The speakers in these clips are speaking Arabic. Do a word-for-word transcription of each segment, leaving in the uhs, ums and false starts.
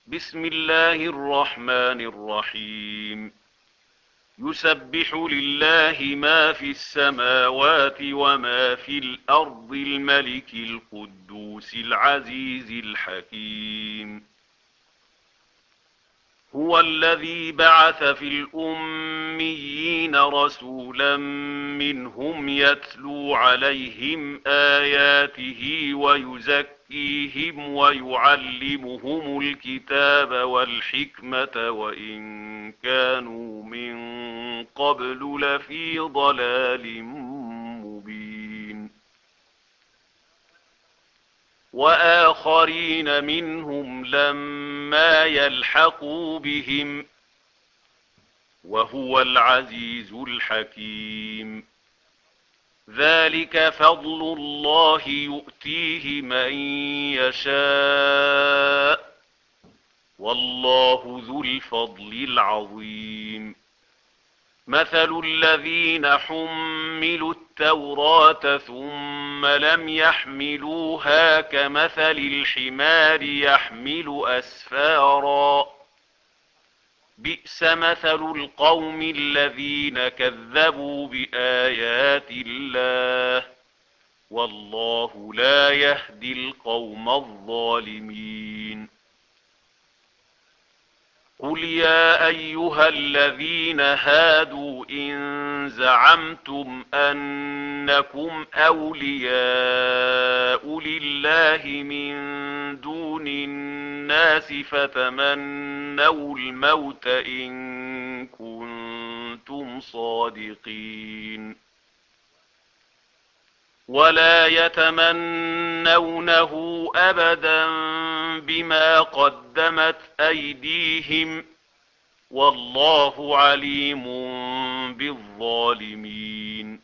بسم الله الرحمن الرحيم. يسبح لله ما في السماوات وما في الأرض الملك القدوس العزيز الحكيم. هو الذي بعث في الأميين رسولا منهم يتلو عليهم آياته ويزكيهم ويعلمهم الكتاب والحكمة وإن كانوا من قبل لفي ضلال مبين. وآخرين منهم لما يلحقوا بهم وهو العزيز الحكيم. ذلك فضل الله يؤتيه من يشاء والله ذو الفضل العظيم. مثل الذين حملوا التوراة ثم لم يحملوها كمثل الحمار يحمل أسفارا بئس مثل القوم الذين كذبوا بآيات الله والله لا يهدي القوم الظالمين. قل يا أيها الذين هادوا إن زعمتم أنكم أولياء لله من دون الناس فتمنوا الموت إن كنتم صادقين ولا يتمنونه أبدا بما قدمت أيديهم والله عليم بالظالمين.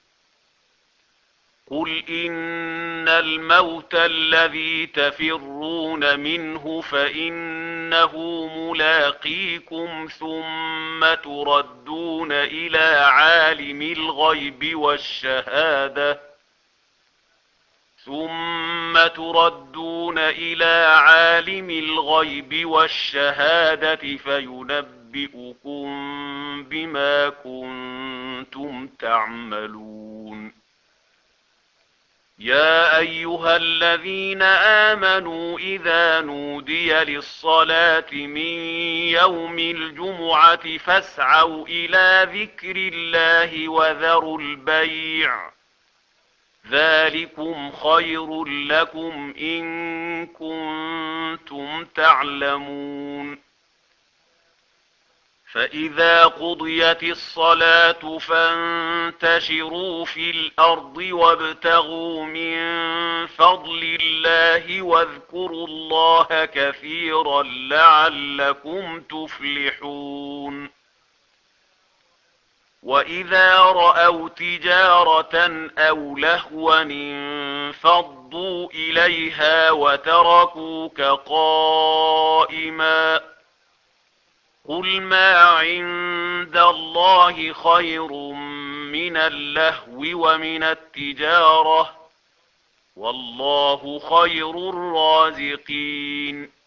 قل إن الموت الذي تفرون منه فإنه ملاقيكم ثم تردون إلى عالم الغيب والشهادة ثم تردون إلى عالم الغيب والشهادة فينبئكم بما كنتم تعملون. يا أيها الذين آمنوا إذا نودي للصلاة من يوم الجمعة فاسعوا إلى ذكر الله وذروا البيع ذلكم خير لكم إن كنتم تعلمون. فإذا قضيت الصلاة فانتشروا في الأرض وابتغوا من فضل الله واذكروا الله كثيرا لعلكم تفلحون. وإذا رأوا تجارة أو لهوا انفضوا إليها وتركوك قائما قل ما عند الله خير من اللهو ومن التجارة والله خير الرازقين.